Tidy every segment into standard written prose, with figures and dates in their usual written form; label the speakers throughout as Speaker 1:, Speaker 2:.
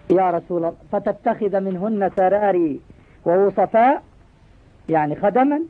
Speaker 1: يا رسول الله فتتخذ منهن سراري ووصفاء يعني خدما؟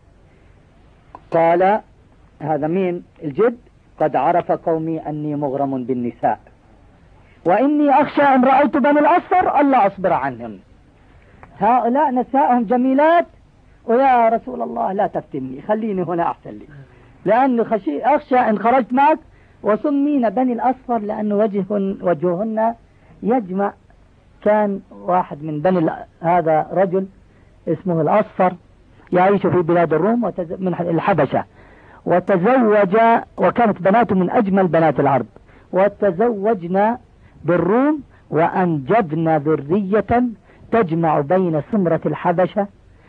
Speaker 1: قال هذا مين الجد؟ قد عرف قومي أني مغرم بالنساء وإني أخشى أن رأيت بني الأصفر ألا أصبر عنهم، هؤلاء نساءهم جميلات، ويا رسول الله لا تفتني خليني هنا أحسن لي، لأن أخشى أن خرجت معك. وسمين بني الأصفر لأن وجههن يجمع. كان واحد من بني هذا رجل اسمه الأصفر يعيش في بلاد الروم من الحبشة، وتزوج، وكانت بناته من أجمل بنات العرب، وتزوجنا بالروم وأنجبنا ذرية تجمع بين سمرة الحبشة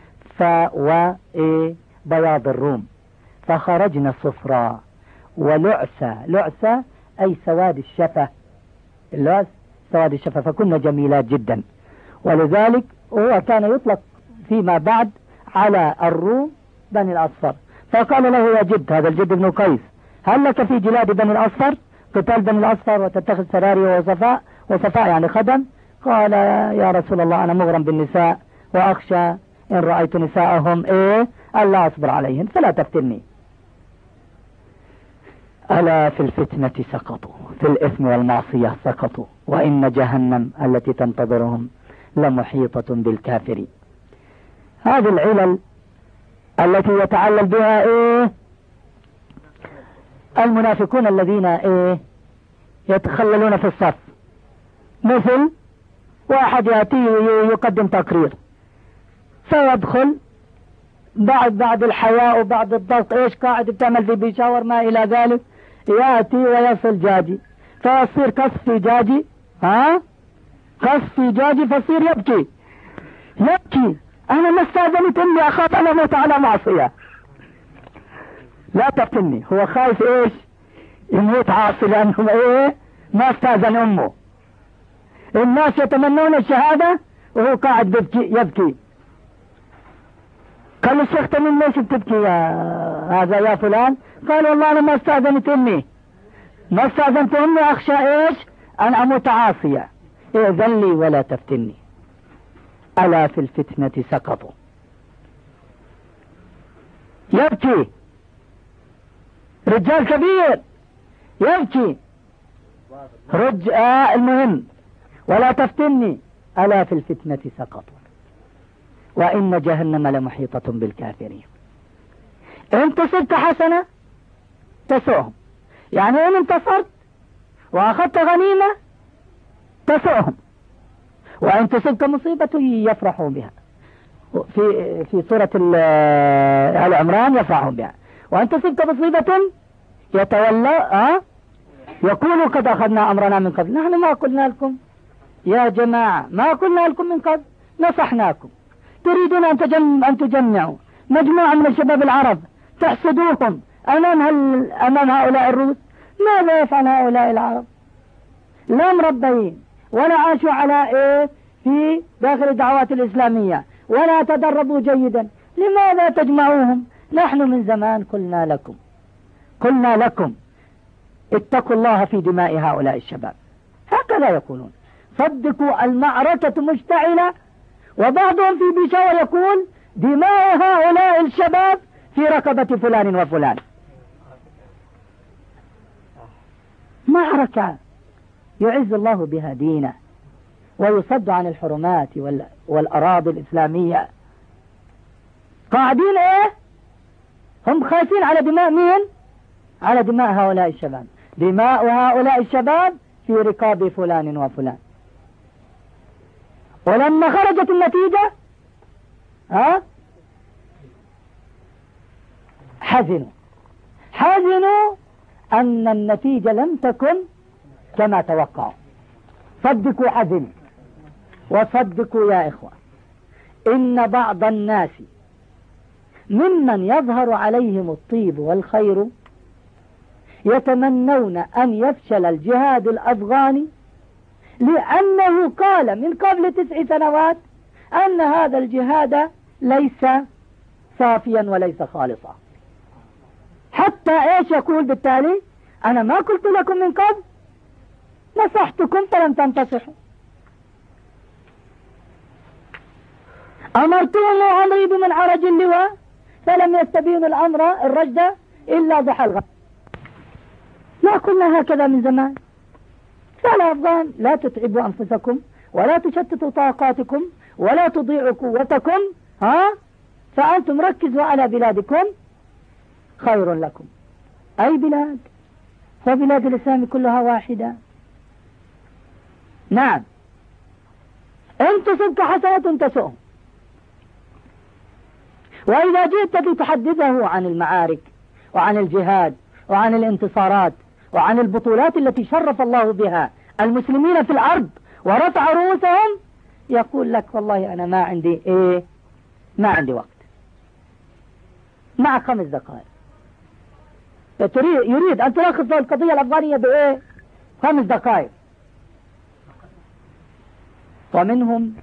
Speaker 1: وبياض الروم، فخرجنا صفراء لعسة أي سواد الشفة، سواد الشفة، فكنا جميلات جدا. ولذلك هو كان يطلق فيما بعد على الروم بني الأصفر. فقال له يا جد، هذا الجد بن قيس، هل لك في جلاد بني الأصفر قتال بني الأصفر وتتخذ سراري وصفاء يعني خدم؟ قال يا رسول الله أنا مغرم بالنساء وأخشى إن رأيت نساءهم ألا أصبر عليهن فلا تفتني. ألا في الفتنة سقطوا، في الإثم والمعصية سقطوا، وإن جهنم التي تنتظرهم لمحيطة بالكافرين. هذه العلل التي يتعلل بها المنافقون الذين يتخللون في الصف، مثل واحد يأتي يقدم تقرير فيدخل بعد الحياء وبعد الضغط قاعد بتعمل في بيشاور ما إلى ذلك، يأتي ويصل جاجي فيصير كف في جاجي فيصير يبكي أنا ما استاذنت إني أخاف أن أموت على معصية. لا تفتني، هو خايف يموت عاصي لأنه ما استاذن أمه. الناس يتمنون الشهادة وهو قاعد يبكي. قال الشيخ تميم ليش بتبكي يا فلان؟ قال والله أنا ما استاذنت أمي، أخشى أن أموت عاصية، ائذن لي ولا تفتني. ألا في الفتنة سقطوا. يبكي رجال كبير يبكي المهم ولا تفتني. ألا في الفتنة سقطوا وإن جهنم لمحيطة بالكافرين. إن تصبك حسنة تسؤهم، يعني إن انتصرت وأخذت غنيمة تسؤهم، وإن تصبك مصيبة يفرحوا بها. في سورة آل عمران يفرحون بها. وإن تصبك مصيبة يتولى يقولوا قد أخذنا أمرنا من قبل. نحن ما قلنا لكم يا جماعة، ما قلنا لكم من قبل، نصحناكم. تريدون أن تجمعوا مجموعة من الشباب العرب تحسدوهم أمام هؤلاء الروس. ماذا يفعل هؤلاء العرب؟ لا مربيين ولا عاشوا على في داخل الدعوات الإسلامية ولا تدربوا جيدا، لماذا تجمعوهم؟ نحن من زمان قلنا لكم اتقوا الله في دماء هؤلاء الشباب. هكذا يقولون. صدقوا المعركة مشتعلة، وبعضهم في بيشاور يقول دماء هؤلاء الشباب في رقبة فلان وفلان. معركة يعز الله بها دينه ويصد عن الحرمات والأراضي الإسلامية. قاعدين هم خايفين على دماء مين؟ على دماء هؤلاء الشباب. دماء هؤلاء الشباب في رقاب فلان وفلان. ولما خرجت النتيجة حزنوا أن النتيجة لم تكن كما توقعوا. صدقوا حزنوا. وصدقوا يا إخوة إن بعض الناس ممن يظهر عليهم الطيب والخير يتمنون أن يفشل الجهاد الأفغاني، لأنه قال من قبل 9 سنوات أن هذا الجهاد ليس صافيا وليس خالصا. حتى يقول بالتالي أنا ما قلت لكم من قبل، نصحتكم فلم تنتصحوا. أمرتهم أن يضربوا من عرج اللواء فلم يستبينوا الأمر الرشد إلا ضحى الغد. ما كنا هكذا من زمان. فعلى أفغان لا تتعبوا أنفسكم ولا تشتتوا طاقاتكم ولا تضيعوا قوتكم، فأنتم ركزوا على بلادكم خير لكم. أي بلاد؟ فبلاد الإسلام كلها واحدة. نعم، إن تصبك حسنة تسؤهم. وإذا جئت لتحدثه عن المعارك وعن الجهاد وعن الانتصارات وعن البطولات التي شرف الله بها المسلمين في الأرض ورفع رؤوسهم، يقول لك والله أنا ما عندي وقت. مع 5 دقائق يريد أن تلخص القضية الأفغانية 5 دقائق. ومنهم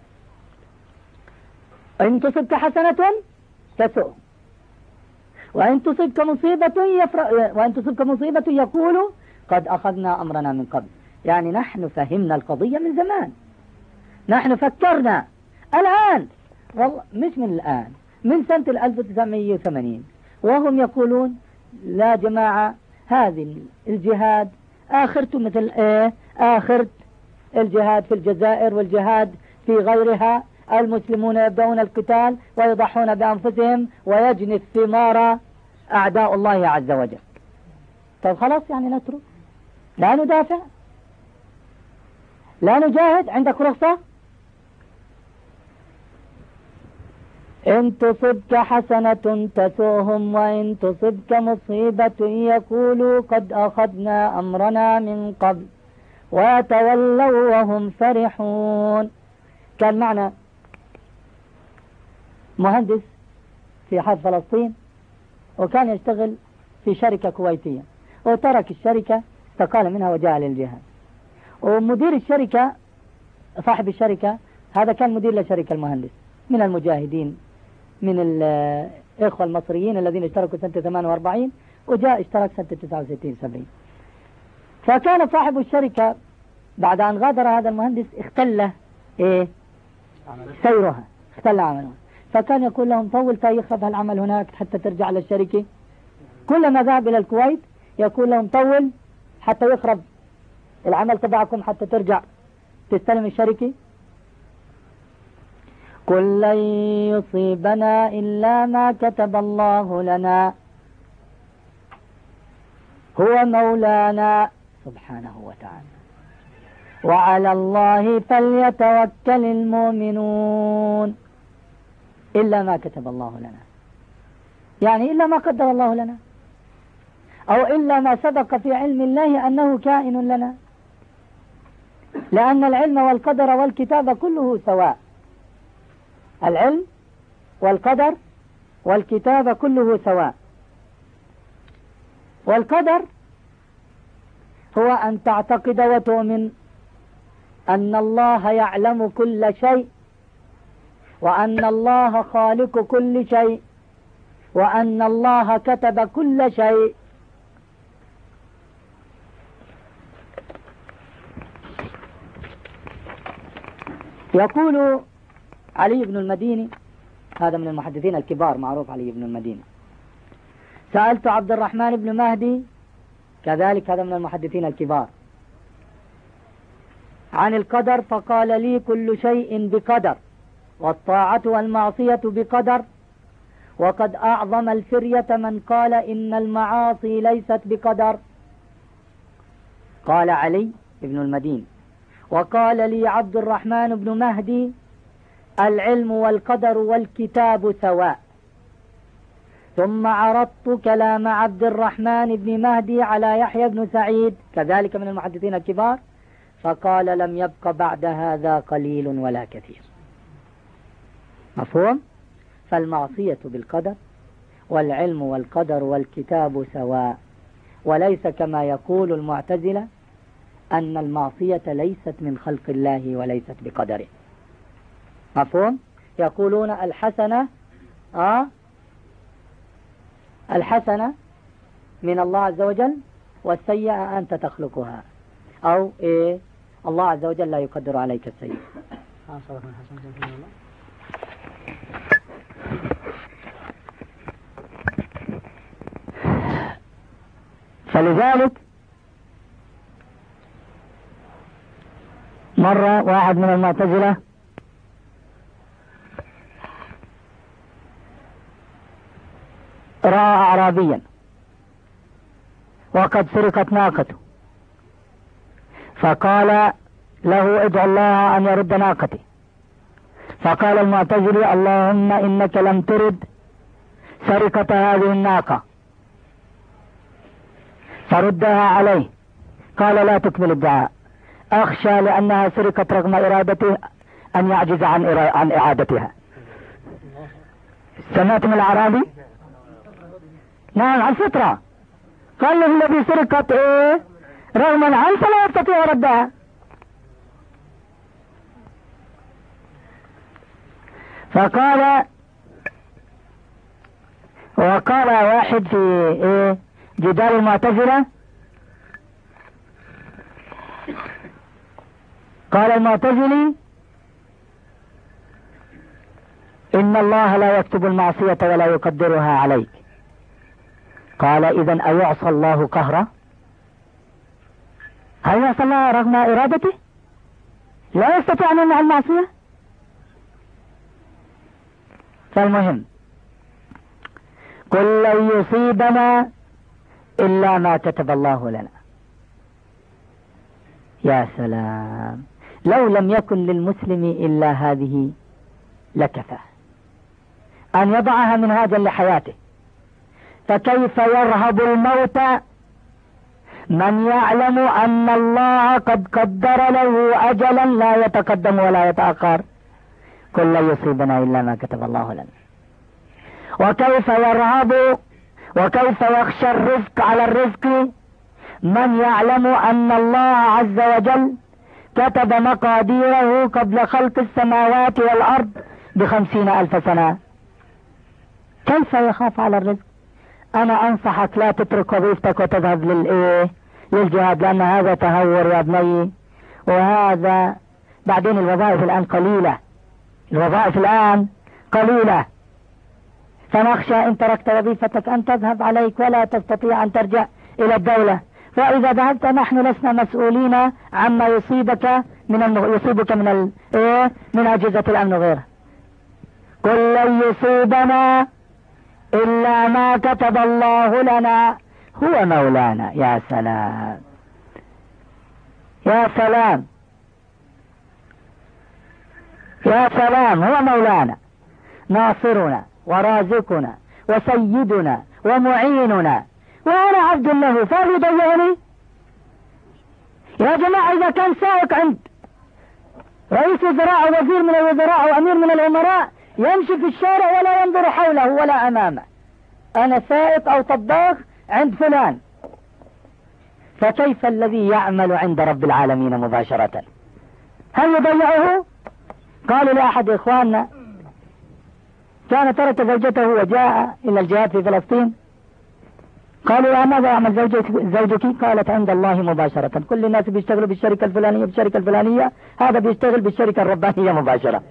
Speaker 1: إن تصبك حسنة تسؤ، وإن تصبك مصيبة يقول قد أخذنا أمرنا من قبل. يعني نحن فهمنا القضية من زمان، نحن فكرنا الآن، والله مش من الآن، من سنة 1980 وهم يقولون لا جماعة، هذه الجهاد آخرته مثل آخرة الجهاد في الجزائر والجهاد في غيرها. المسلمون يبدأون القتال ويضحون بأنفسهم ويجني الثمار أعداء الله عز وجل. طيب خلاص، يعني نترك، لا ندافع، لا نجاهد. عندك رخصة؟ إن تصبك حسنة تسؤهم وإن تصبك مصيبة يقولوا قد أخذنا أمرنا من قبل ويتولوا وهم فرحون. كان معنا مهندس في حرب فلسطين وكان يشتغل في شركة كويتية، وترك الشركة، استقال منها وجاء للجهاد. ومدير الشركة، صاحب الشركة هذا كان مدير لشركة المهندس من المجاهدين، من الإخوة المصريين الذين اشتركوا سنة 48 وجاء اشترك سنة 69-70. فكان صاحب الشركة بعد أن غادر هذا المهندس اختل سيرها، اختل عملها. فكان يقول لهم طول يخرب هالعمل هناك حتى ترجع للشركة. كلما ذهب إلى الكويت يقول لهم طول حتى يخرب العمل تبعكم حتى ترجع تستلم الشركة. قل لن يصيبنا إلا ما كتب الله لنا هو مولانا سبحانه وتعالى وعلى الله فليتوكل المؤمنون. إلا ما كتب الله لنا، يعني إلا ما قدر الله لنا، أو إلا ما سبق في علم الله أنه كائن لنا، لأن العلم والقدر والكتاب كله سواء. العلم والقدر والكتاب كله سواء. والقدر هو أن تعتقد وتؤمن أن الله يعلم كل شيء، وأن الله خالق كل شيء، وأن الله كتب كل شيء. يقول علي بن المديني، هذا من المحدثين الكبار، معروف علي بن المديني، سألت عبد الرحمن بن مهدي، كذلك هذا من المحدثين الكبار، عن القدر فقال لي كل شيء بقدر، والطاعة والمعصية بقدر، وقد أعظم الفرية من قال إن المعاصي ليست بقدر. قال علي بن المديني: وقال لي عبد الرحمن بن مهدي: العلم والقدر والكتاب سواء. ثم عرضت كلام عبد الرحمن بن مهدي على يحيى بن سعيد، كذلك من المحدثين الكبار، فقال: لم يبق بعد هذا قليل ولا كثير. مفهوم؟ فالمعصية بالقدر والعلم والقدر والكتاب سواء، وليس كما يقول المعتزلة أن المعصية ليست من خلق الله وليست بقدره. مفهوم؟ يقولون الحسنة من الله عز وجل والسيئة أنت تخلقها، أو الله عز وجل لا يقدر عليك السيئة. فلذلك مرة واحد من المعتزلة رأى أعرابيا وقد سرقت ناقته، فقال له ادعو الله أن يرد ناقتي، فقال المعتزلي اللهم إنك لم ترد سرقة هذه الناقة فردها عليه. قال لا تكمل الدعاء، أخشى لأنها سرقت رغم إرادته أن يعجز عن إعادتها. سمعتم الأعرابي؟ نعم، عن فطرة. قال له الذي سرقت رغما عنه فلا يستطيع ردها. فقال وقال واحد في جدال المعتزلة، قال المعتزلي إن الله لا يكتب المعصية ولا يقدرها عليك. قال إذن أيعصى الله قهرا؟ هل يعصى الله رغم إرادته؟ لا يستطيع أن يمنع المعصية. فالمهم قل لن يصيبنا إلا ما كتب الله لنا. يا سلام، لو لم يكن للمسلم إلا هذه لكفى أن يضعها منهاجا لحياته. فكيف يرهب الموت من يعلم أن الله قد قدر له أجلا لا يتقدم ولا يتأخر؟ قل لا يصيبنا إلا ما كتب الله لنا. وكيف يرهب وكيف يخشى الرزق على الرزق من يعلم أن الله عز وجل كتب مقاديره قبل خلق السماوات والأرض ب50,000 سنة؟ كيف يخاف على الرزق؟ أنا أنصحك لا تترك وظيفتك وتذهب للجهاد، لأن هذا تهور يا ابني. وهذا بعدين الوظائف الآن قليلة، الوظائف الآن قليلة. فنخشى إن تركت وظيفتك أن تذهب عليك ولا تستطيع أن ترجع إلى الدولة. فإذا ذهبت نحن لسنا مسؤولين عما يصيبك من أجهزة الأمن وغيرها. قل لن يصيبنا إلا ما كتب الله لنا هو مولانا. يا سلام يا سلام يا سلام، هو مولانا ناصرنا ورازقنا وسيدنا ومعيننا، وأنا عبد له فهل يضيعني؟ يا جماعة إذا كان سائق عند رئيس وزراء أو وزير من الوزراء أو أمير من الأمراء يمشي في الشارع ولا ينظر حوله ولا أمامه، أنا سائق أو طباخ عند فلان، فكيف الذي يعمل عند رب العالمين مباشرة؟ هل يضيعه؟ قالوا لأحد إخواننا كان ترك زوجته وجاء إلى الجهاد في فلسطين، قالوا يا ماذا يعمل زوجك؟ قالت عند الله مباشرة. كل الناس بيشتغلوا بالشركة الفلانية هذا بيشتغل بالشركة الربانية مباشرة.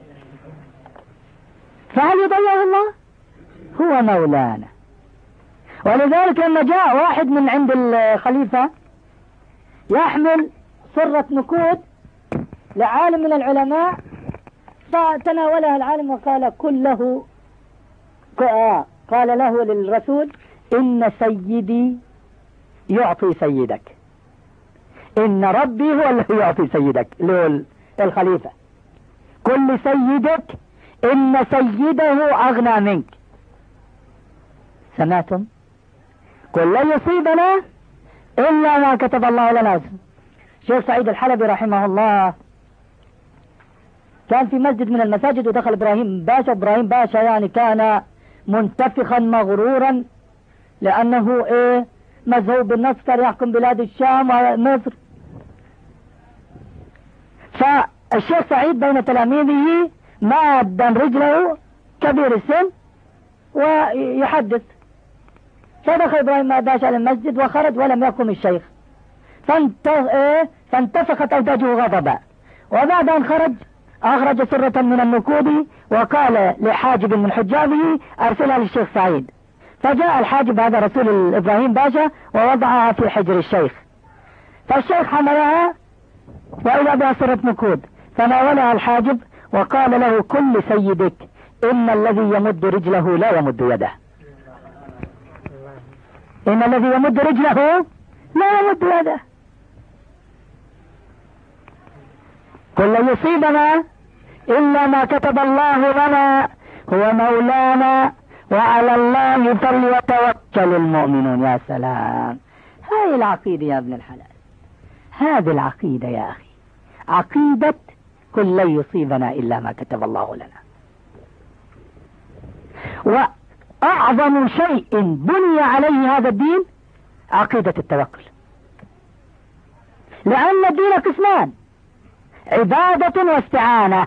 Speaker 1: فهل يضيعه الله؟ هو مولانا. ولذلك لما جاء واحد من عند الخليفة يحمل صرة نقود لعالم من العلماء، فتناولها العالم وقال كله قال له للرسول إن سيدي يعطي سيدك، إن ربي هو الذي يعطي سيدك، الخليفة. كل سيدك إن سيده أغنى منك. سمعتم؟ قل لن يصيبنا إلا ما كتب الله لنا. شيخ سعيد الحلبي رحمه الله كان في مسجد من المساجد ودخل إبراهيم باشا يعني كان منتفخا مغرورا لأنه مذهوب بالنصر يحكم بلاد الشام ومصر. فالشيخ سعيد بين تلاميذه مادا رجله كبير السن ويحدث، فدخل إبراهيم باشا المسجد وخرج ولم يقم الشيخ، فانتفخت أوداجه غضبا. وبعد أن خرج أخرج سرة من النقود وقال لحاجب من حجابه أرسلها للشيخ سعيد. فجاء الحاجب هذا رسول إبراهيم باشا ووضعها في حجر الشيخ، فالشيخ حملها وإذا بها سرة نقود، فناولها الحاجب وقال له كل سيدك إن الذي يمد رجله لا يمد يده، إن الذي يمد رجله لا يمد يده، قل لن يصيبنا إلا ما كتب الله لنا هو مولانا وعلى الله فليتوكل المؤمنون. يا سلام، هاي العقيدة يا ابن الحلال، هذه العقيدة يا أخي، عقيدة قل لن يصيبنا إلا ما كتب الله لنا. وأعظم شيء بني عليه هذا الدين عقيدة التوكل، لأن الدين قسمان، عبادة واستعانة،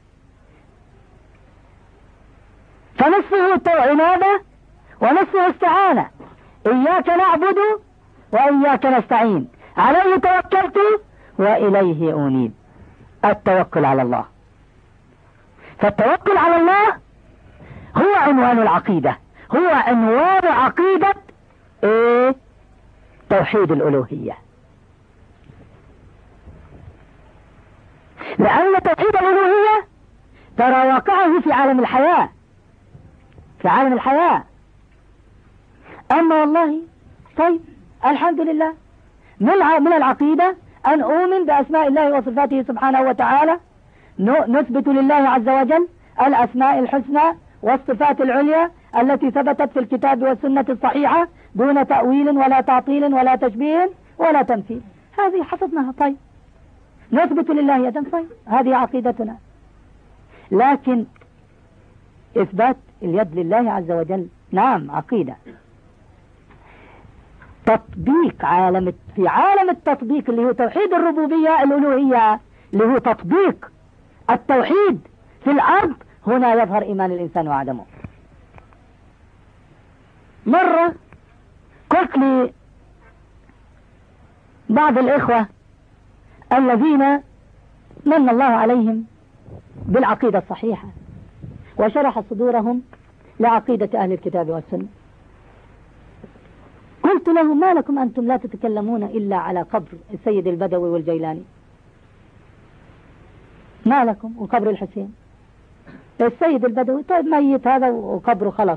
Speaker 1: فنصفه عبادة ونصفه استعانة. إياك نعبد وإياك نستعين، عليه توكلت وإليه أنيب. التوكل على الله، فالتوكل على الله هو عنوان العقيدة، هو عنوان عقيدة توحيد الألوهية، لأن توحيد الألوهية ترى واقعه في عالم الحياة، في عالم الحياة. أما والله طيب الحمد لله، من العقيدة أن أؤمن بأسماء الله وصفاته سبحانه وتعالى، نثبت لله عز وجل الأسماء الحسنى والصفات العليا التي ثبتت في الكتاب والسنة الصحيحة دون تأويل ولا تعطيل ولا تشبيه ولا تمثيل، هذه حفظناها. طيب نثبت لله يدا، طيب هذه عقيدتنا. لكن إثبات اليد لله عز وجل نعم عقيدة، تطبيق في عالم التطبيق اللي هو توحيد الربوبية الألوهية، اللي هو تطبيق التوحيد في الأرض، هنا يظهر إيمان الإنسان وعدمه. مرة قلت لي بعض الإخوة الذين من الله عليهم بالعقيدة الصحيحة وشرح صدورهم لعقيدة أهل الكتاب والسنة، قلت له ما لكم أنتم لا تتكلمون إلا على قبر السيد البدوي والجيلاني؟ ما لكم؟ وقبر الحسين السيد البدوي طيب ميت هذا وقبره خلاص،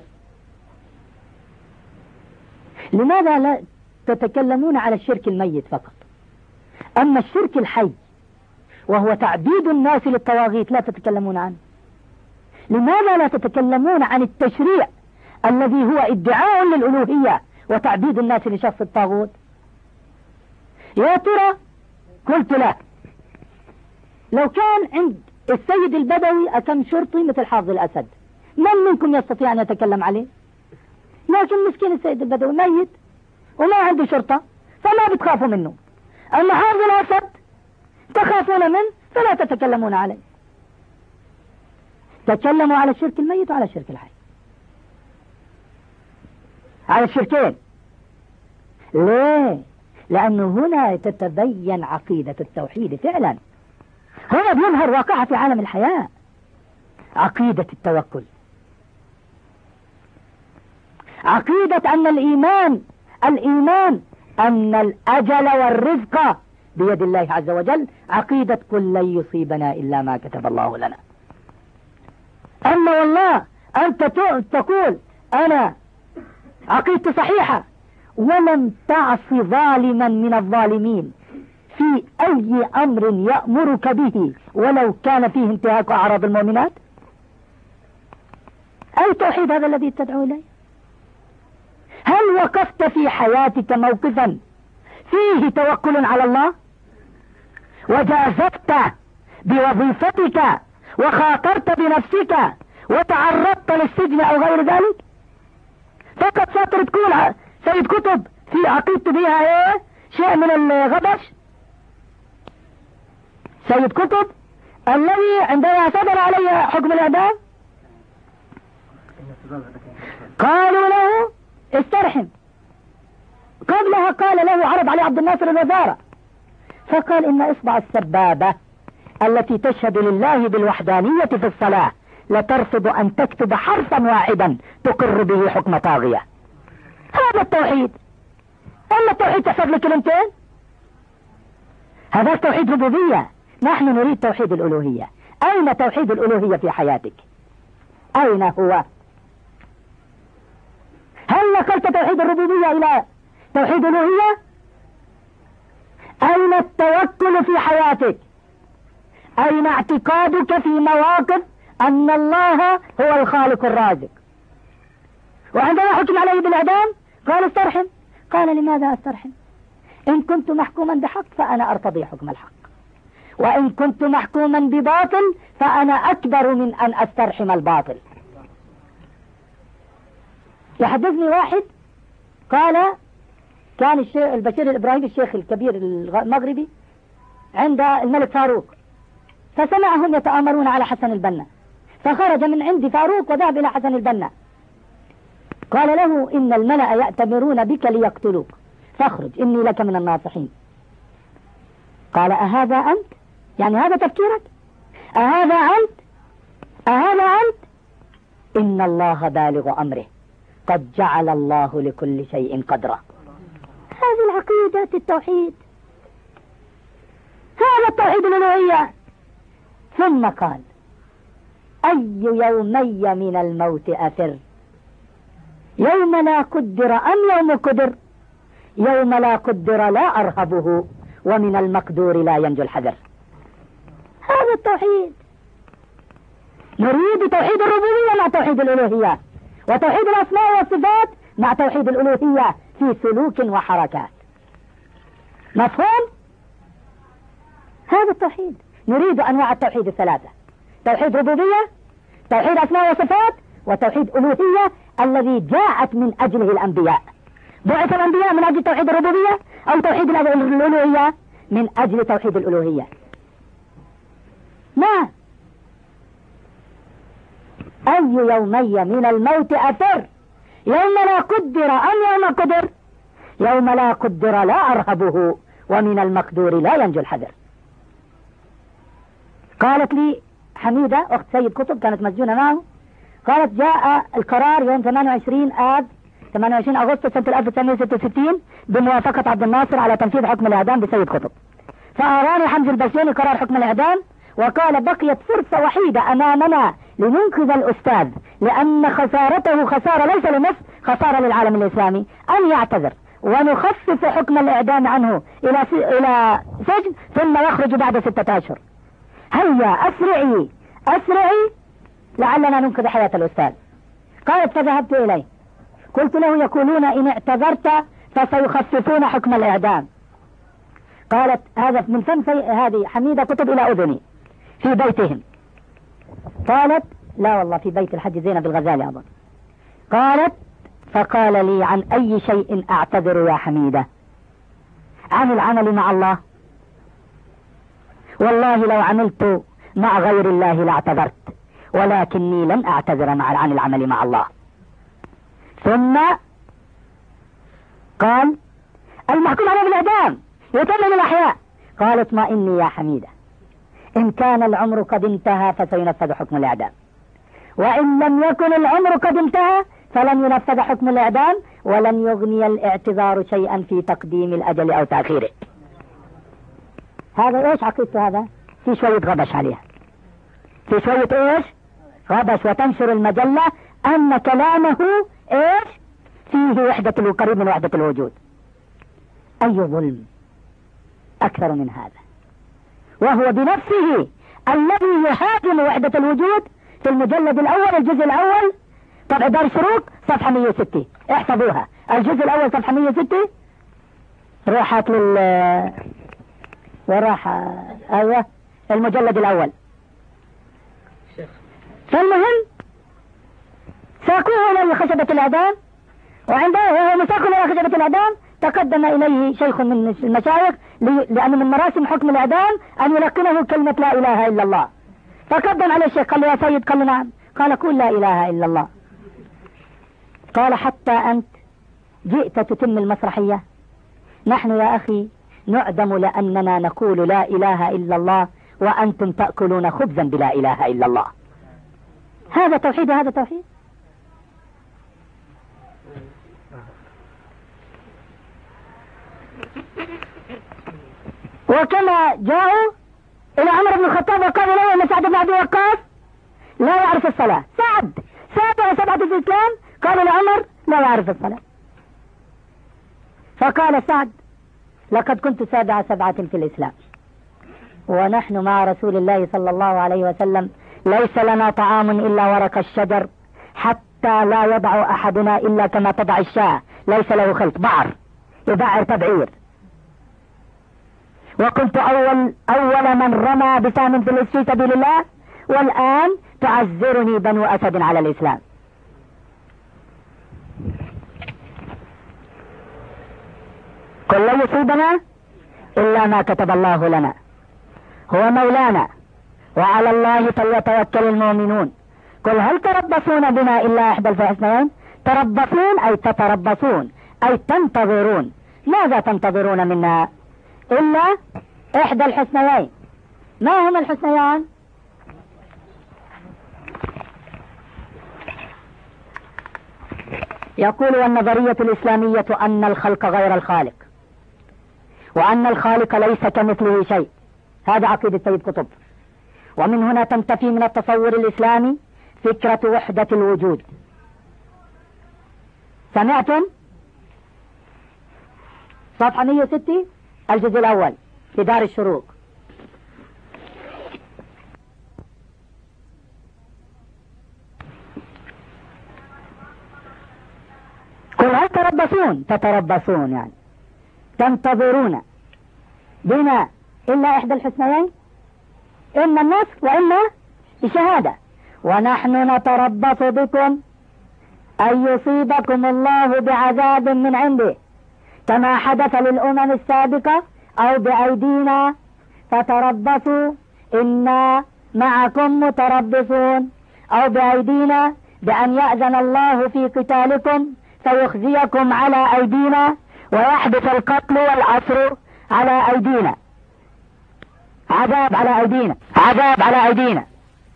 Speaker 1: لماذا لا تتكلمون على الشرك الميت فقط؟ أما الشرك الحي وهو تعبيد الناس للطواغيت لا تتكلمون عنه. لماذا لا تتكلمون عن التشريع الذي هو ادعاء للألوهية وتعبيد الناس لشخص الطاغوت؟ يا ترى قلت لا، لو كان عند السيد البدوي أكم شرطي مثل حافظ الأسد من منكم يستطيع أن يتكلم عليه؟ لكن مسكين السيد البدوي ميت وما عنده شرطة فما بتخافوا منه، أما حافظ الأسد تخافون منه فلا تتكلمون عليه. تكلموا على الشرك الميت وعلى الشرك الحي، على الشركين. ليه؟ لأنه هنا تتبين عقيدة التوحيد فعلا، هنا بيظهر واقعها في عالم الحياة، عقيدة التوكل، عقيدة أن الإيمان أن الأجل والرزق بيد الله عز وجل، عقيدة قل لن يصيبنا إلا ما كتب الله لنا. أما والله أنت تقول أنا عقيدتي صحيحة ولم تعص ظالما من الظالمين في أي أمر يأمرك به ولو كان فيه انتهاك أعراض المؤمنات، أي توحيد هذا الذي تدعو إليه؟ هل وقفت في حياتك موقفا فيه توكل على الله وجازفت بوظيفتك وخاطرت بنفسك وتعرضت للسجن أو غير ذلك؟ فقط ساطر تقول سيد كتب في عقيدته بها شيء من الغبش. سيد كتب الذي عندما صدر عليه حكم الإعدام قالوا له استرحم، قبلها قال له عرض علي عبد الناصر الوزارة، فقال إن إصبع السبابة التي تشهد لله بالوحدانية في الصلاة لترفض أن تكتب حرفا واحدا تقر به حكم طاغية. هذا التوحيد. أما التوحيد تحفظ لك كلمتين؟ هذا توحيد ربوبية. نحن نريد توحيد الألوهية. أين توحيد الألوهية في حياتك؟ أين هو؟ هل نقلت توحيد الربوبية إلى توحيد الألوهية؟ أين التوكل في حياتك؟ أين اعتقادك في مواقف أن الله هو الخالق الرازق؟ وعندما حكم عليه بالإعدام قال استرحم. قال لماذا استرحم؟ إن كنت محكوما بحق فأنا أرتضي حكم الحق، وإن كنت محكوما بباطل فأنا أكبر من أن أسترحم الباطل. يحدثني واحد قال كان البشير الإبراهيمي الشيخ الكبير المغربي عند الملك فاروق، فسمعهم يتآمرون على حسن البنا، فخرج من عند فاروق وذهب إلى حسن البنا، قال له إن الملأ يأتمرون بك ليقتلوك فاخرج إني لك من الناصحين. قال أهذا أنت؟ يعني هذا تفكيرك؟ أهذا أنت؟ أهذا أنت؟ إن الله بالغ أمره قد جعل الله لكل شيء قدرا. هذه العقيدة التوحيد، هذا التوحيد الألوهية. ثم قال أي يومي من الموت أفر؟ يوم لا قدر أم يوم قدر؟ يوم لا قدر لا أرهبه ومن المقدور لا ينجو الحذر. هذا التوحيد. نريد توحيد الربوبية مع توحيد الألوهية، وتوحيد الأسماء والصفات مع توحيد الألوهية في سلوك وحركات. مفهوم؟ هذا التوحيد. نريد أنواع التوحيد الثلاثة: توحيد ربوبية، توحيد أسماء وصفات، وتوحيد ألوهية الذي جاءت من أجله الأنبياء. بعث الأنبياء من أجل توحيد الربوبية أو توحيد الألوهية؟ من أجل توحيد الألوهية. ما أي يومي من الموت أفر؟ يوم لا قدر أم يوم قدر؟ يوم لا قدر لا أرهبه ومن المقدور لا ينجو الحذر. قالت لي حميدة أخت سيد قطب كانت مسجونة معه، قالت جاء القرار يوم 28 أغسطس سنة 1966 بموافقة عبد الناصر على تنفيذ حكم الإعدام بسيد قطب، فأراني حمزة البسيوني قرار حكم الإعدام وقال بقيت فرصة وحيدة أمامنا لننقذ الأستاذ، لأن خسارته خسارة ليس لمصر، خسارة للعالم الإسلامي، أن يعتذر ونخفف حكم الإعدام عنه إلى سجن ثم يخرج بعد 6 أشهر. هيا أسرعي لعلنا ننقذ حياة الأستاذ. قالت فذهبت إليه قلت له يقولون إن اعتذرت فسيخففون حكم الإعدام. قالت هذا من فم هذه حميدة كتب إلى أذني في بيتهم. قالت لا والله في بيت الحج زينب الغزالي أظن. قالت فقال لي عن أي شيء أعتذر يا حميدة؟ عن العمل مع الله؟ والله لو عملت مع غير الله لاعتذرت، ولكني لن أعتذر عن العمل مع الله. ثم قال المحكوم عليه بالإعدام يتم الأحياء. قالت ما إني يا حميدة إن كان العمر قد انتهى فسينفذ حكم الإعدام، وإن لم يكن العمر قد انتهى فلن ينفذ حكم الإعدام، ولن يغني الاعتذار شيئا في تقديم الأجل أو تأخيره. هذا إيش عقيدته؟ هذا في شوية غبش عليها، في شوية إيش غبش، وتنشر المجلة أن كلامه إيش فيه وحدة قريب من وحدة الوجود. أي ظلم أكثر من هذا؟ وهو بنفسه الذي يهاجم وحدة الوجود في المجلد الأول الجزء الأول طبع دار الشروق صفحة 160، احفظوها، الجزء الأول صفحة 160. راحت وراح أيوة المجلد الأول. فالمهم ساقوه إلى خشبة الإعدام، وعنده وهو مساق إلى خشبة الإعدام تقدم إليه شيخ من المشايخ لأن من مراسم حكم الإعدام أن يلقنه كلمة لا إله إلا الله. فقدم عليه الشيخ قال له يا سيد، قال له نعم، قال قل لا إله إلا الله. قال حتى أنت جئت تتم المسرحية؟ نحن يا أخي نعدم لأننا نقول لا إله إلا الله وأنتم تأكلون خبزا بلا إله إلا الله. هذا توحيد وهذا توحيد. وكما جاءوا إلى عمر بن الخطاب وقالوا له أن سعد بن أبي وقاص لا يعرف الصلاة. سعد سابع سبعة في الإسلام، قالوا لعمر لا يعرف الصلاة. فقال سعد لقد كنت سابع سبعة في الإسلام ونحن مع رسول الله صلى الله عليه وسلم ليس لنا طعام إلا ورق الشجر، حتى لا يضع أحدنا إلا كما تضع الشاة، ليس له خلط، بعر يبعر تبعير. وكنت أول من رمى بسهم في سبيل الله، والآن تعذرني بنو أسد على الإسلام. قل لا يصيبنا إلا ما كتب الله لنا، هو مولانا وعلى الله فليتوكل المؤمنون. قل هل تربصون بنا إلا إحدى الحسنيين؟ تربصون أي تتربصون أي تنتظرون. ماذا تنتظرون منا؟ إلا إحدى الحسنيين. ما هما الحسنيان؟ يقول والنظرية الإسلامية أن الخلق غير الخالق، وأن الخالق ليس كمثله شيء. هذا عقيدة سيد قطب. ومن هنا تنتفي من التصور الإسلامي فكرة وحدة الوجود. سمعتم؟ صفحة 106 الجزء الأول في دار الشروق. قل هل تربصون؟ تتربصون يعني تنتظرون بنا إلا إحدى الحسنيين، إما النصر وإما الشهادة. ونحن نتربص بكم أن يصيبكم الله بعذاب من عنده كما حدث للأمم السابقة أو بأيدينا فتربصوا إنا معكم متربصون، أو بأيدينا بأن يأذن الله في قتالكم فيخزيكم على أيدينا ويحدث القتل والعسر على أيدينا، عذاب على أيدينا، عذاب على أيدينا.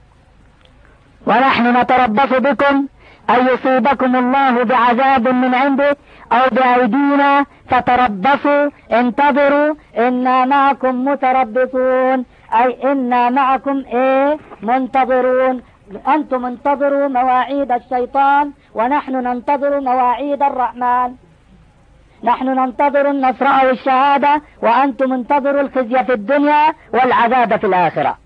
Speaker 1: ونحن نتربص بكم أن يصيبكم الله بعذاب من عنده أو بأيدينا فتربصوا انتظروا إنا معكم متربصون، أي إنا معكم منتظرون. أنتم انتظروا مواعيد الشيطان ونحن ننتظر مواعيد الرحمن. نحن ننتظر النصر أو الشهادة وأنتم انتظروا الخزي في الدنيا والعذاب في الآخرة.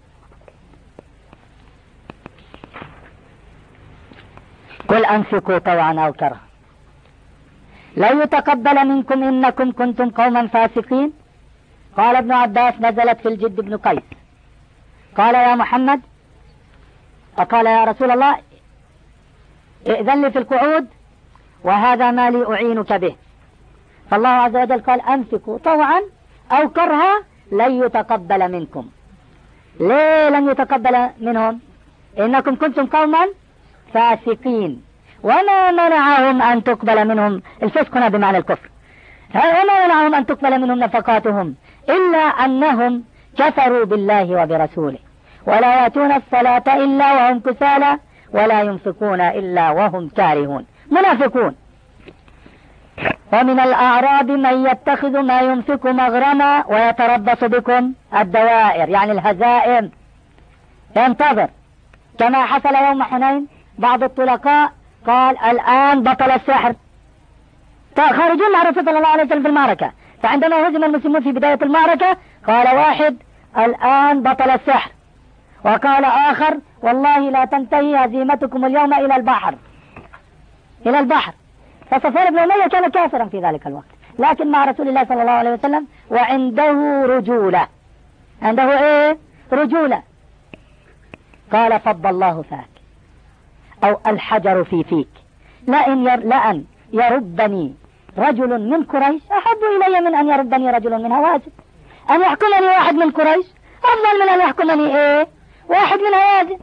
Speaker 1: قل أنفقوا طوعا أو كرها لن يتقبل منكم إنكم كنتم قوما فاسقين. قال ابن عباس نزلت في الجد بن قيس، قال يا محمد، فقال يا رسول الله ائذن لي في القعود وهذا ما لي أعينك به. فالله عز وجل قال أنفقوا طوعا أو كرها لن يتقبل منكم. ليه لن يتقبل منهم؟ إنكم كنتم قوما فاسقين. وما منعهم أن تقبل منهم، الفسق هنا بمعنى الكفر، وما منعهم أن تقبل منهم نفقاتهم إلا أنهم كفروا بالله وبرسوله ولا يأتون الصلاة إلا وهم كسالى ولا ينفقون إلا وهم كارهون، منافقون. ومن الأعراب من يتخذ ما ينفق مغرما ويتربص بكم الدوائر، يعني الهزائم، ينتظر. كما حصل يوم حنين بعض الطلقاء قال الآن بطل السحر، خارجون مع الرسول صلى الله عليه وسلم في المعركة، فعندما هزم المسلمون في بداية المعركة قال واحد الآن بطل السحر، وقال آخر والله لا تنتهي هزيمتكم اليوم إلى البحر، إلى البحر. فصفوان بن أمية كان كافرا في ذلك الوقت، لكن مع رسول الله صلى الله عليه وسلم وعنده رجولة، عنده رجولة. قال فض الله فاك أو الحجر في فيك لأن يربني رجل من قريش أحب إلي من أن يربني رجل من هوازن. أن يحكمني واحد من قريش أفضل من أن يحكمني واحد من هوازن.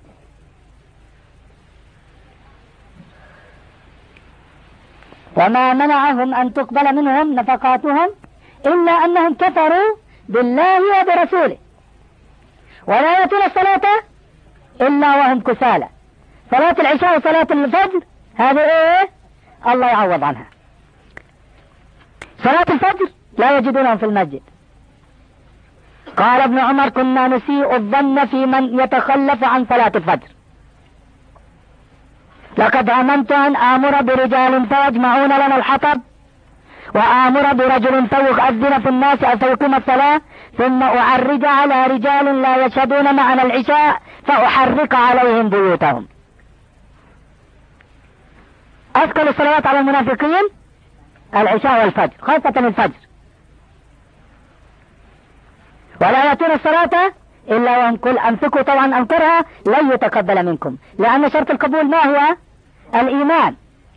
Speaker 1: وما منعهم أن تقبل منهم نفقاتهم إلا أنهم كفروا بالله وبرسوله ولا يأتون الصلاة إلا وهم كسالى. صلاة العشاء وصلاة الفجر هذه إيه؟ الله يعوض عنها. صلاة الفجر لا يجدونهم في المسجد. قال ابن عمر كنا نسيء الظن في من يتخلف عن صلاة الفجر، لقد هممت أن آمر برجال فيجمعون لنا الحطب وآمر برجل فيؤذن في الناس أفيقم الصلاة ثم أعرج على رجال لا يشهدون معنا العشاء فأحرق عليهم بيوتهم. أثقل الصلوات على المنافقين العشاء والفجر، خاصة الفجر. ولا يأتون الصلاة إلا وهم كل أمسكوا طبعا أنكرها لن يتقبل منكم، لأن شرط القبول ما هو؟ الإيمان.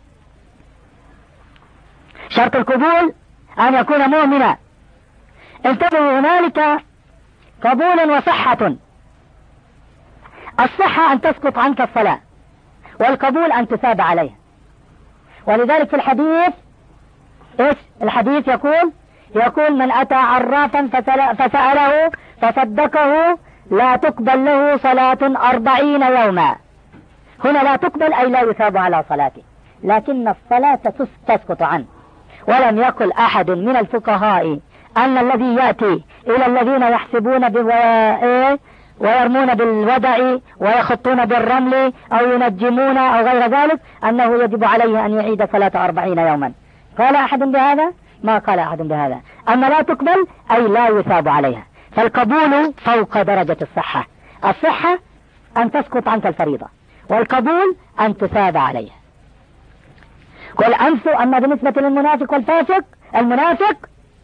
Speaker 1: شرط القبول أن يكون مؤمنا. انتبهوا، هنالك قبول وصحة. الصحة أن تسقط عنك الصلاة، والقبول أن تثاب عليها. ولذلك في الحديث إيش الحديث يقول من أتى عرافا فسأله فصدقه لا تقبل له صلاة 40 يوما. هنا لا تقبل أي لا يثاب على صلاته، لكن الصلاة تسقط عنه. ولم يقل أحد من الفقهاء أن الذي يأتي إلى الذين يحسبون ويرمون بالودع ويخطون بالرمل أو ينجمون أو غير ذلك أنه يجب عليه أن يعيد صلاة 40 يوما. قال أحد بهذا؟ ما قال أحد بهذا. أما لا تقبل أي لا يثاب عليها. فالقبول فوق درجة الصحة. الصحة أن تسقط عنك الفريضة، والقبول أن تثاب عليها. قل أنفوا. أما بالنسبة للمنافق والفاسق، المنافق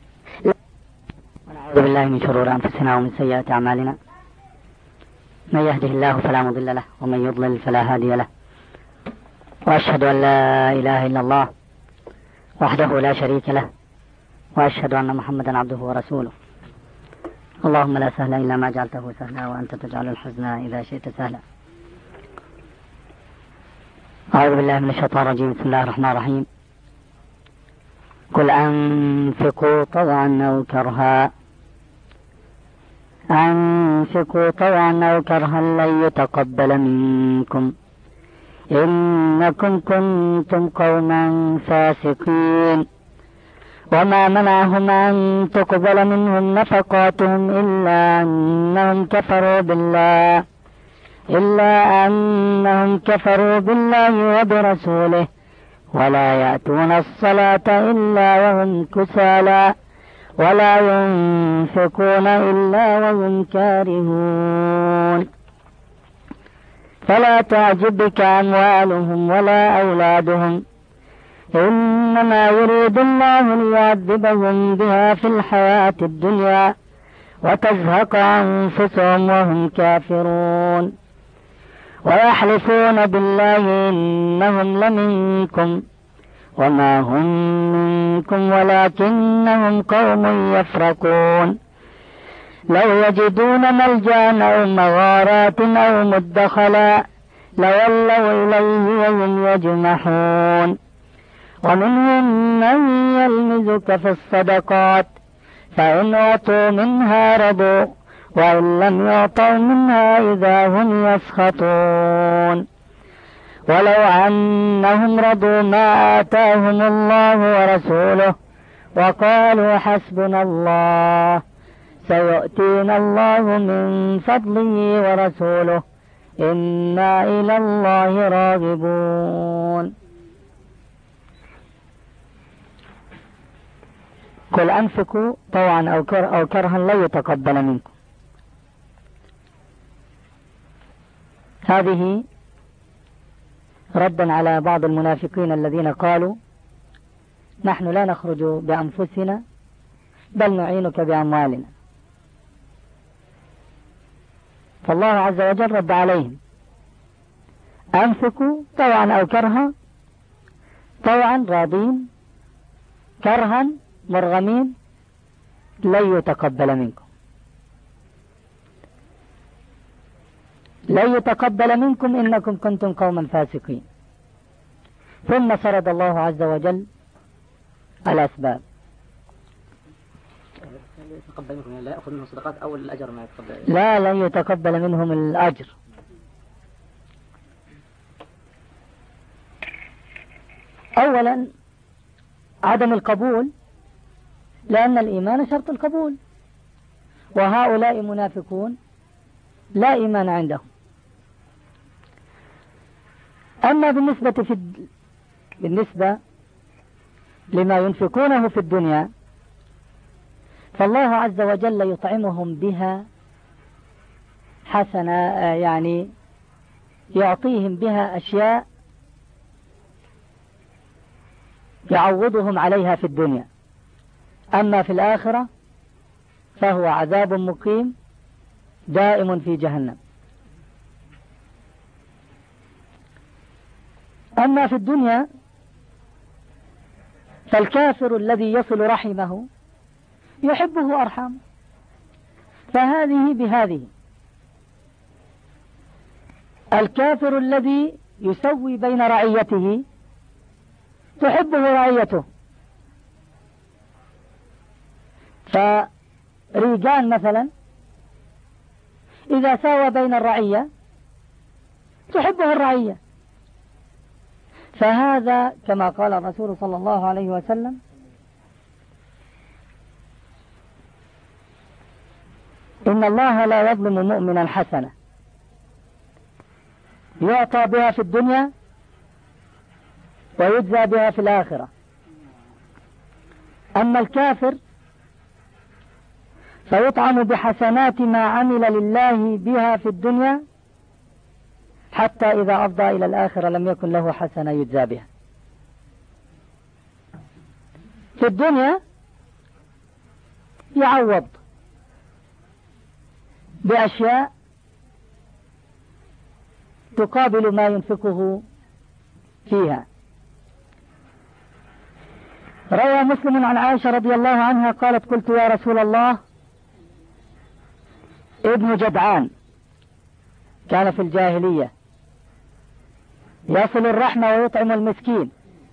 Speaker 1: ونعوذ بالله من شرور أنفسنا ومن سيئات أعمالنا، من يهده الله فلا مضل له ومن يضلل فلا هادي له، وأشهد أن لا إله إلا الله وحده لا شريك له، وأشهد أن محمدا عبده ورسوله. اللهم لا سهل إلا ما جعلته سهلا وأنت تجعل الحزن إذا شئت سهلا. أعوذ بالله من الشيطان الرجيم. بسم الله الرحمن الرحيم. قل أنفقوا طوعا أو كرها، أنفقوا طوعا أو كرها لن يتقبل منكم إنكم كنتم قوما فاسقين. وما منعهم أن تقبل منهم نفقاتهم إلا أنهم كفروا بالله وبرسوله ولا يأتون الصلاة إلا وهم كسالى ولا ينفقون إلا وهم كارهون. فلا تعجبك أموالهم ولا أولادهم إنما يريد الله ليعذبهم بها في الحياة الدنيا وتزهق أنفسهم وهم كافرون. ويحلفون بالله إنهم لمنكم وما هم منكم ولكنهم قوم يفرقون. لو يجدون ملجأ أو مغارات أو مدخلا لولوا إليه وهم يجمحون. ومنهم من يلمزك في الصدقات فإن أعطوا منها رضوا وإن لم يعطوا منها إذا هم يسخطون. ولو أنهم رضوا ما آتاهم الله ورسوله وقالوا حسبنا الله سيؤتينا الله من فضله ورسوله إنا إلى الله راغبون. قل أنفقوا طوعا أو كرها لا يتقبل منكم. هذه ردا على بعض المنافقين الذين قالوا نحن لا نخرج بأنفسنا بل نعينك بأموالنا. فالله عز وجل رد عليهم أنفقوا طوعا أو كرها، طوعا راضين، كرها مرغمين، لن يتقبل منكم، لن يتقبل منكم إنكم كنتم قوما فاسقين. ثم سرد الله عز وجل الأسباب.
Speaker 2: يتقبل منهم، يعني لا يأخذ منهم صدقات أو الأجر ما يتقبل؟
Speaker 1: لا، لن يتقبل منهم الأجر. أولا عدم القبول، لأن الإيمان شرط القبول، وهؤلاء منافقون لا إيمان عندهم. أما بالنسبة لما ينفقونه في الدنيا، فالله عز وجل يطعمهم بها حسنة، يعني يعطيهم بها أشياء يعوضهم عليها في الدنيا. أما في الآخرة فهو عذاب مقيم دائم في جهنم. أما في الدنيا فالكافر الذي يصل رحمه يحبه أرحامه، فهذه بهذه. الكافر الذي يسوي بين رعيته تحبه رعيته، فريجان مثلا إذا ساوى بين الرعية تحبه الرعية. فهذا كما قال الرسول صلى الله عليه وسلم: إن الله لا يظلم مؤمنا حسنة يعطى بها في الدنيا ويجزى بها في الآخرة. أما الكافر فيطعم بحسنات ما عمل لله بها في الدنيا، حتى إذا أفضى إلى الآخرة لم يكن له حسنة يجزى بها. في الدنيا يعوض بأشياء تقابل ما ينفقه فيها. روى مسلم عن عائشة رضي الله عنها قالت: قلت يا رسول الله، ابن جدعان كان في الجاهلية يصل الرحمة ويطعم المسكين،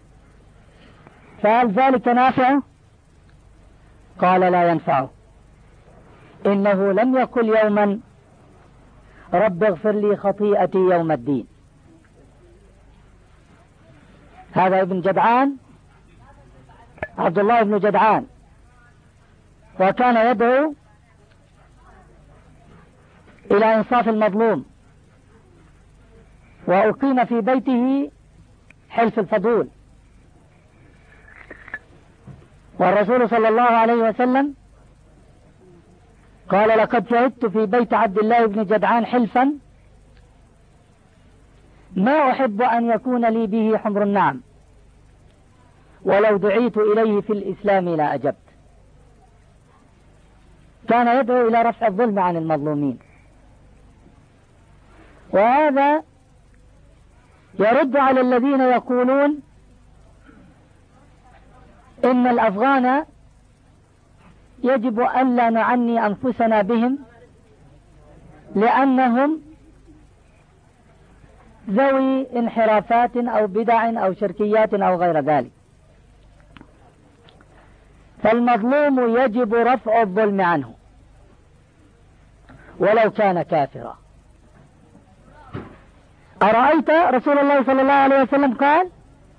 Speaker 1: فهل ذلك نافع؟ قال: لا ينفعه، إنه لم يقل يوما رب اغفر لي خطيئتي يوم الدين. هذا ابن جدعان، عبد الله بن جدعان، وكان يدعو إلى إنصاف المظلوم، وأقيم في بيته حلف الفضول، والرسول صلى الله عليه وسلم قال: لقد شهدت في بيت عبد الله بن جدعان حلفا ما أحب أن يكون لي به حمر النعم، ولو دعيت إليه في الإسلام لا أجبت. كان يدعو إلى رفع الظلم عن المظلومين. وهذا يرد على الذين يقولون إن الأفغان يجب ألا نعني أنفسنا بهم لأنهم ذوي انحرافات أو بدع أو شركيات أو غير ذلك. فالمظلوم يجب رفع الظلم عنه ولو كان كافرا. أرأيت رسول الله صلى الله عليه وسلم قال: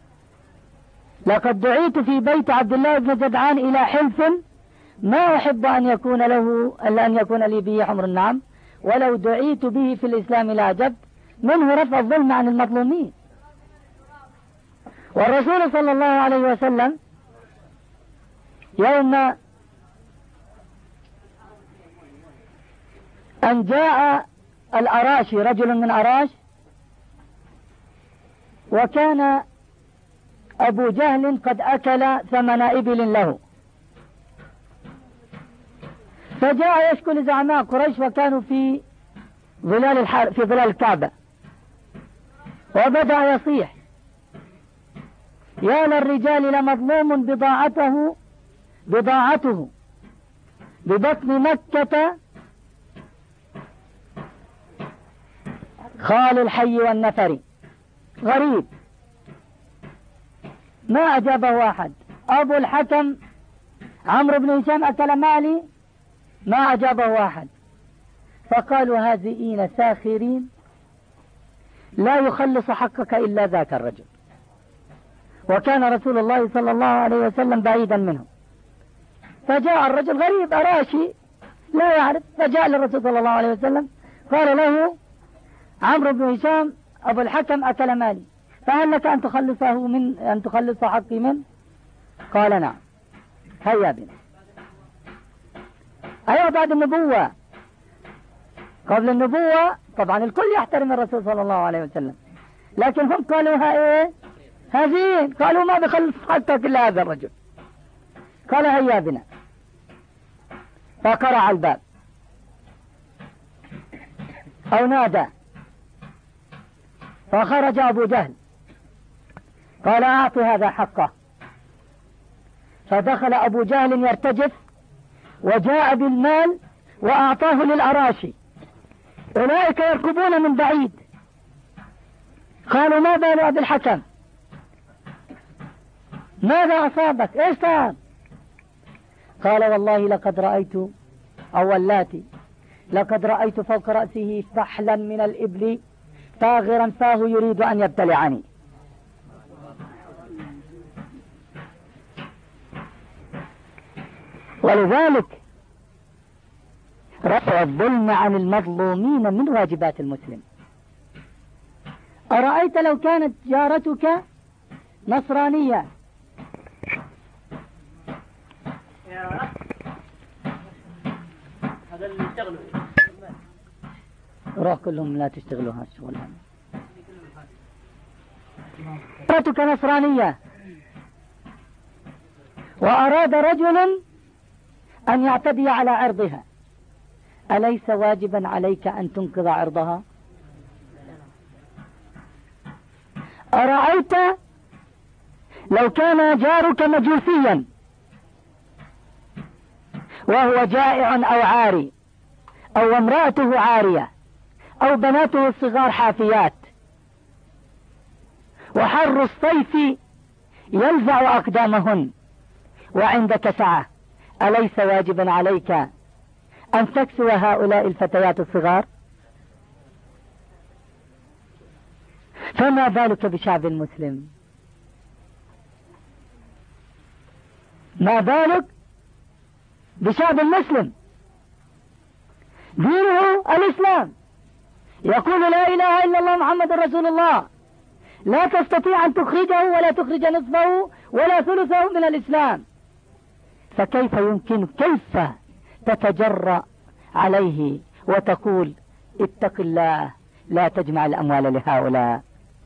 Speaker 1: لقد دعيت في بيت عبد الله بن جدعان إلى حلف ما أحب أن يكون له ألا أن يكون لي به حمر النعم، ولو دعيت به في الإسلام لا أجبت. منه رفع الظلم عن المظلومين. والرسول صلى الله عليه وسلم يوم أن جاء الأراشي، رجل من أراش، وكان أبو جهل قد أكل 8 إبل له، فجاء يشكو لزعماء قريش وكانوا في ظلال الكعبة، وبدأ يصيح: يا للرجال لمظلوم بضاعته ببطن مكة خال الحي والنفر. غريب، ما أجابه أحد. أبو الحكم عمرو بن هشام أكل مالي ما أجابه أحد، فقالوا هازئين ساخرين لا يخلص حقك إلا ذاك الرجل. وكان رسول الله صلى الله عليه وسلم بعيدا منه، فجاء الرجل غريب أراشي لا يعرف، فجاء للرسول صلى الله عليه وسلم قال له عمرو بن هشام أبو الحكم أكل مالي، فهل لك أن تخلص حقي منه؟ قال نعم، هيا بنا. أيوة بعد النبوة. قبل النبوة طبعا الكل يحترم الرسول صلى الله عليه وسلم، لكن هم قالوا ايه هذين، قالوا ما بخلص حقك إلا هذا الرجل. قال هيا بنا، فقرع الباب أو نادى، فخرج أبو جهل قال أعطي هذا حقه، فدخل أبو جهل يرتجف وجاء بالمال وأعطاه للأراشي. أولئك يركبون من بعيد، قالوا ما بال أبي الحكم، ماذا أصابك، إيش صار؟ قال والله لقد رأيت أو ولاتي لقد رأيت فوق رأسه فحلا من الإبل طاغرا فاه يريد أن يبتلعني. ولذلك رفع الظلم عن المظلومين من واجبات المسلم. أرأيت لو كانت جارتك نصرانية روح كلهم لا تشتغلوا هالشغل، جارتك نصرانية وأراد رجل أن يعتدي على عرضها، أليس واجبا عليك أن تنقذ عرضها؟ أرأيت لو كان جارك مجوسيا وهو جائع أو عاري أو امرأته عارية أو بناته الصغار حافيات وحر الصيف يلزع أقدامهن وعندك سعة، أليس واجبا عليك أن تكسو هؤلاء الفتيات الصغار؟ فما بالك بشعب المسلم؟ ما بالك بشعب المسلم؟ دينه الإسلام، يقول لا إله إلا الله محمد رسول الله، لا تستطيع أن تخرجه ولا تخرج نصفه ولا ثلثه من الإسلام، فكيف يمكن، كيف تتجرأ عليه وتقول اتق الله لا تجمع الأموال لهؤلاء؟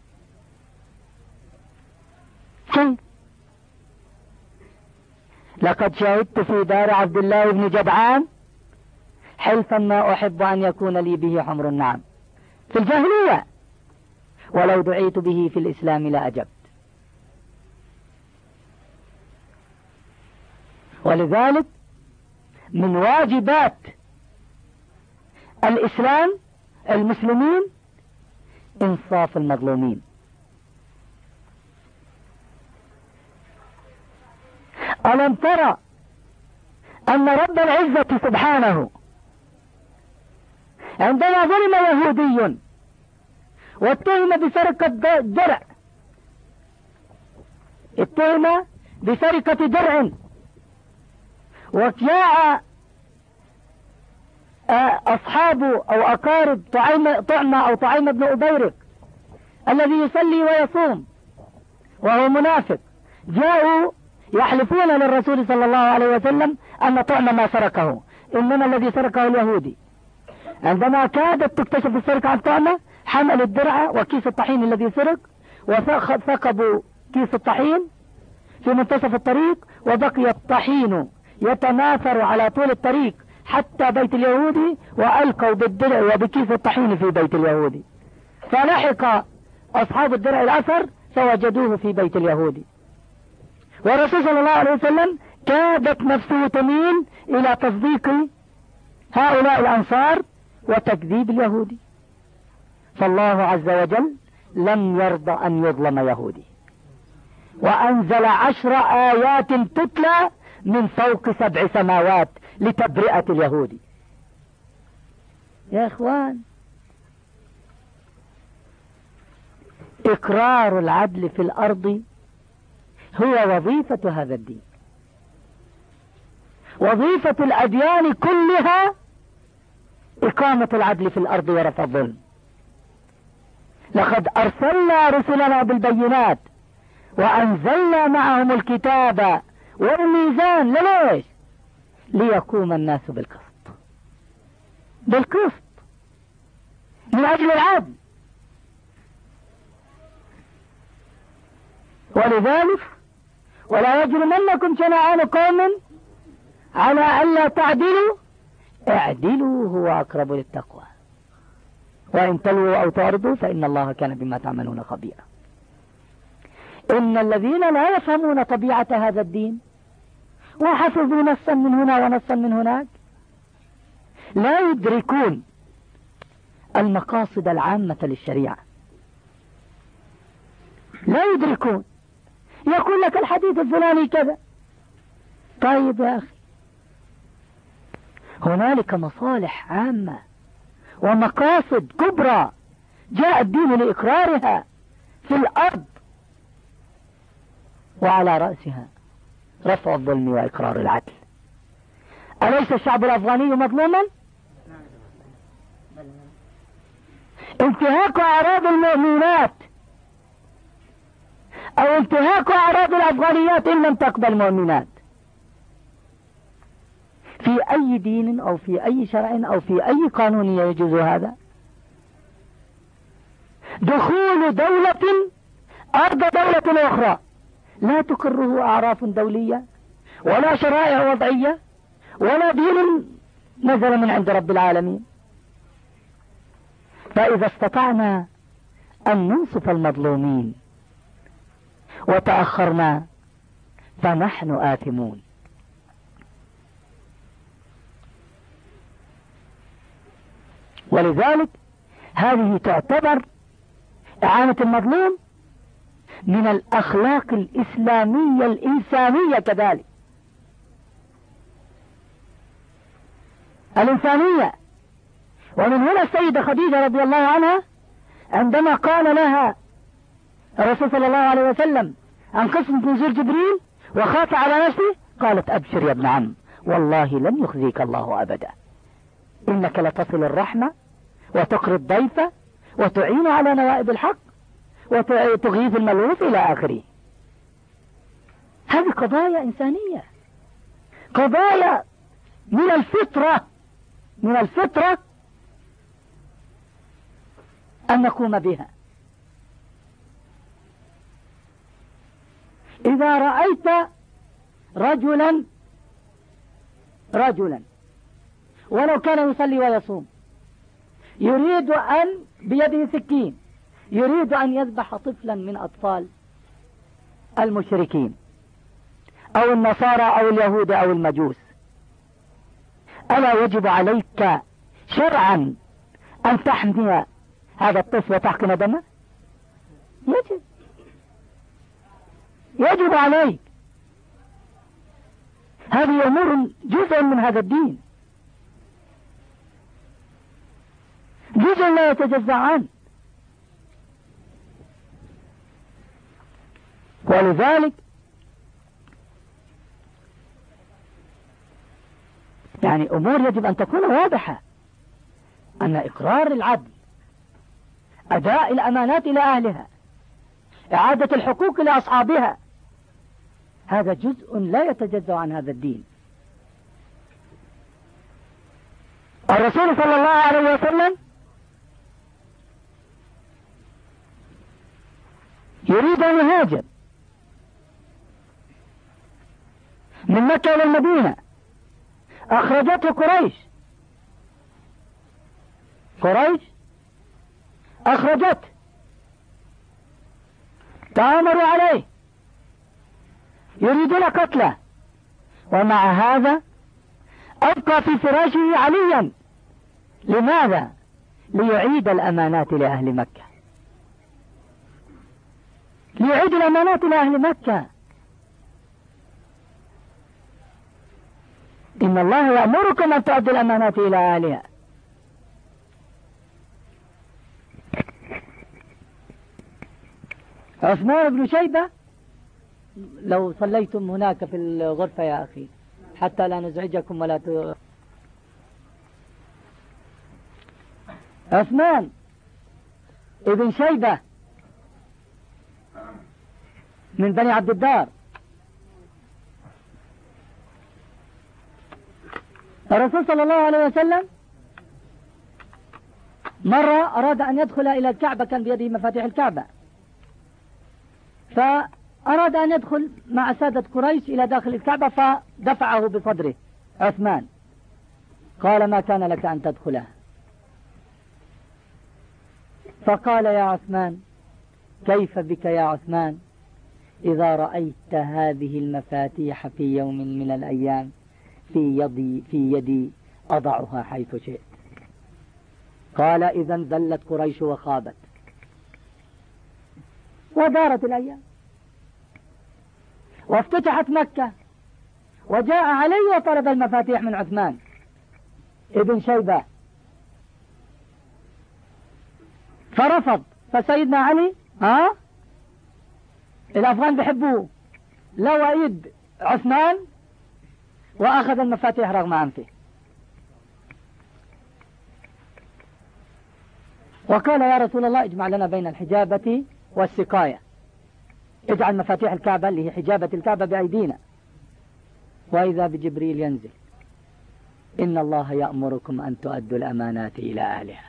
Speaker 1: كيف؟ لقد شهدت في دار عبد الله بن جدعان حلفا ما أحب أن يكون لي به حمر النعم في الجاهلية، ولو دعيت به في الإسلام لأجبت. ولذلك من واجبات الإسلام المسلمين إنصاف المظلومين. ألم ترى أن رب العزة سبحانه عندما ظلم يهودي واتهم بسرقة درع، اتهم بسرقة درع، وجاء أصحاب أو أقارب طعمة أو طعيم بن أبيرق الذي يصلي ويصوم وهو منافق، جاءوا يحلفون للرسول صلى الله عليه وسلم أن طعم ما سرقه، إنما الذي سرقه اليهودي. عندما كادت تكتشف السرقة عن طعمة حمل الدرع وكيس الطحين الذي سرق وثقبوا كيس الطحين في منتصف الطريق، وبقي الطحين يتناثر على طول الطريق حتى بيت اليهودي، وألقوا بالدرع وبكيس الطحين في بيت اليهودي، فلحق أصحاب الدرع الأثر فوجدوه في بيت اليهودي. والرسول صلى الله عليه وسلم كادت نفسه تميل إلى تصديق هؤلاء الأنصار وتكذيب اليهودي، فالله عز وجل لم يرضى أن يظلم يهودي، وأنزل 10 آيات تتلى من فوق 7 سماوات لتبرئة اليهود. يا إخوان، إقرار العدل في الأرض هو وظيفة هذا الدين. وظيفة الأديان كلها إقامة العدل في الأرض ورفع الظلم. لقد أرسلنا رسلنا بالبينات وأنزلنا معهم الكتاب والميزان. ليش؟ ليقوم الناس بالقسط من أجل العدل. ولذلك ولا يجرمنكم شنآن قوم على ألا تعدلوا اعدلوا هو أقرب للتقوى وإن تلووا أو تعرضوا فإن الله كان بما تعملون خبيرا. إن الذين لا يفهمون طبيعة هذا الدين وحفظوا نصا من هنا ونصا من هناك لا يدركون المقاصد العامة للشريعة. لا يدركون. يقول لك الحديث الفلاني كذا. طيب يا أخي، هنالك مصالح عامة ومقاصد كبرى جاء الدين لإقرارها في الأرض، وعلى رأسها رفع الظلم وإقرار العدل. أليس الشعب الأفغاني مظلوما؟ انتهاك أعراض المؤمنات أو انتهاك أعراض الأفغانيات إن لم تقبل مؤمنات في أي دين أو في أي شرع أو في أي قانون يجوز هذا؟ دخول دولة أرض دولة أخرى لا تقره أعراف دولية ولا شرائع وضعية ولا دين نزل من عند رب العالمين. فإذا استطعنا أن ننصف المظلومين وتأخرنا فنحن آثمون. ولذلك هذه تعتبر إعانة المظلوم من الأخلاق الإسلامية الإنسانية كذلك الإنسانية. ومن هنا السيدة خديجة رضي الله عنها عندما قال لها الرسول صلى الله عليه وسلم عن قسم نزول جبريل وخاف على نفسه قالت أبشر يا ابن عم والله لن يخزيك الله أبدا إنك لتصل الرحمة وتقري الضيف وتعين على نوائب الحق وتغيث الملهوف إلى آخره. هذه قضايا إنسانية، قضايا من الفطرة أن نقوم بها. إذا رأيت رجلا ولو كان يصلي ويصوم يريد أن بيده سكين يريد أن يذبح طفلا من أطفال المشركين أو النصارى أو اليهود أو المجوس، ألا يجب عليك شرعا أن تحمي هذا الطفل وتحقن دمه؟ يجب عليك. هذه أمور جزء من هذا الدين، جزء لا يتجزأ عنه. ولذلك يعني أمور يجب أن تكون واضحة، أن إقرار العدل، أداء الأمانات إلى أهلها، إعادة الحقوق إلى أصحابها، هذا جزء لا يتجزأ عن هذا الدين. الرسول صلى الله عليه وسلم يريد أن يهاجر من مكة إلى المدينة، أخرجته قريش أخرجته، تآمروا عليه يريدون قتله، ومع هذا أبقى في فراشه عليا. لماذا؟ ليعيد الأمانات لأهل مكة، ليعيد الأمانات لأهل مكة. إن الله يأمركم أن تؤدوا الأمانات إلى أهلها. عثمان بن شيبة، لو صليتم هناك في الغرفة يا أخي حتى لا نزعجكم ولا عثمان ابن شيبة من بني عبد الدار، الرسول صلى الله عليه وسلم مرة أراد أن يدخل إلى الكعبة، كان بيده مفاتيح الكعبة، فأراد أن يدخل مع سادة قريش إلى داخل الكعبة، فدفعه بصدره عثمان، قال ما كان لك أن تدخلها. فقال يا عثمان كيف بك يا عثمان إذا رأيت هذه المفاتيح في يوم من الأيام في يدي أضعها حيث شئت. قال إذا ذلت قريش وخابت. ودارت الأيام وافتتحت مكة، وجاء علي وطلب المفاتيح من عثمان ابن شيبة فرفض. فسيدنا علي الأفغان بيحبوه لو ايد عثمان وأخذ المفاتيح رغم أنفه، وقال يا رسول الله اجمع لنا بين الحجابة والسقاية، اجعل مفاتيح الكعبة اللي هي حجابة الكعبة بأيدينا. وإذا بجبريل ينزل إن الله يأمركم أن تؤدوا الأمانات إلى أهلها.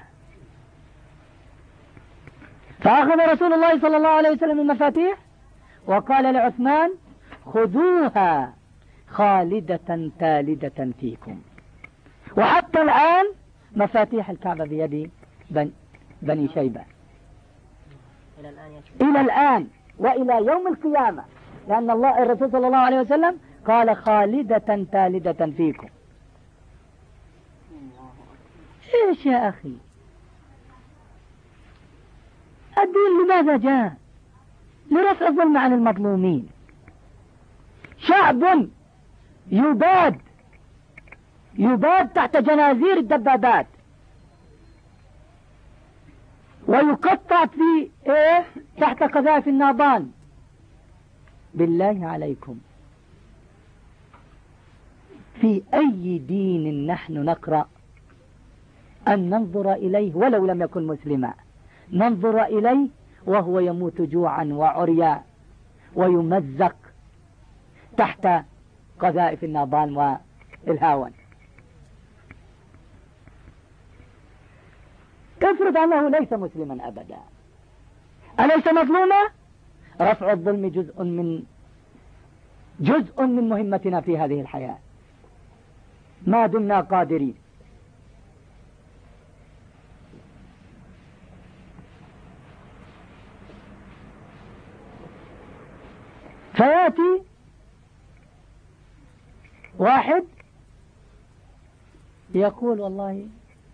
Speaker 1: فأخذ رسول الله صلى الله عليه وسلم المفاتيح وقال لعثمان خذوها خالدة تالدة فيكم. وحتى الآن مفاتيح الكعبة بيد بني شيبة إلى الآن وإلى يوم القيامة، لأن الرسول صلى الله عليه وسلم قال خالدة تالدة فيكم. إيش يا أخي؟ الدين لماذا جاء؟ لرفع الظلم عن المظلومين. شعب يباد تحت جنازير الدبابات ويقطع في تحت قذائف النابان. بالله عليكم في أي دين نحن نقرأ أن ننظر إليه ولو لم يكن مسلما، ننظر إليه وهو يموت جوعا وعريا ويمزق تحت قذائف النابان والهاون؟ افرض أنه ليس مسلما أبدا، أليس مظلوما؟ رفع الظلم جزء من مهمتنا في هذه الحياة ما دمنا قادرين. فيأتي واحد يقول والله،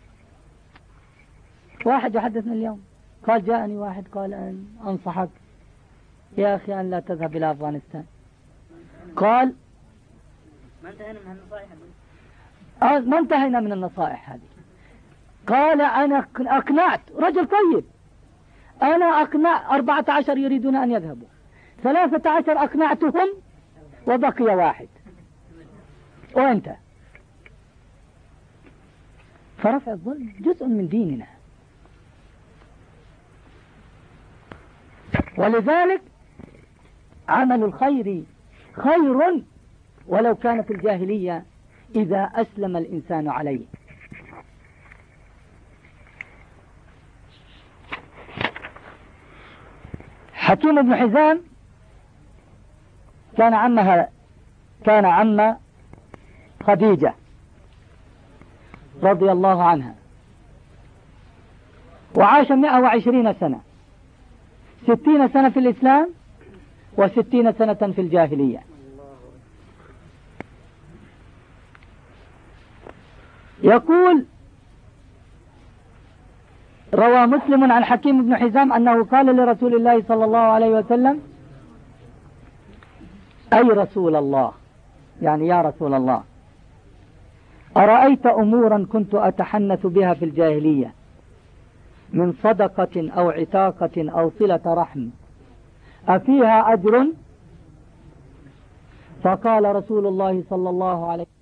Speaker 1: واحد يحدثنا اليوم قال جاءني واحد قال أن أنصحك يا أخي أن لا تذهب إلى أفغانستان. قال
Speaker 2: ما انتهينا من النصائح
Speaker 1: ما انتهينا من النصائح هذه. قال أنا أقنعت رجل طيب، أنا أقنع 14 يريدون أن يذهبوا، 13 أقنعتهم وبقي واحد وأنت. فرفع الظلم جزء من ديننا، ولذلك عمل الخير خير ولو كان في الجاهلية إذا أسلم الإنسان عليه. حكيم بن حزام كان عم خديجة رضي الله عنها، وعاش 120 سنة، 60 سنة في الإسلام و60 سنة في الجاهلية. يقول روى مسلم عن حكيم بن حزام أنه قال لرسول الله صلى الله عليه وسلم أي رسول الله، يعني يا رسول الله، أرأيت أمورا كنت أتحنث بها في الجاهلية من صدقة أو عتاقة أو صلة رحم أفيها أجر؟ فقال رسول الله صلى الله عليه وسلم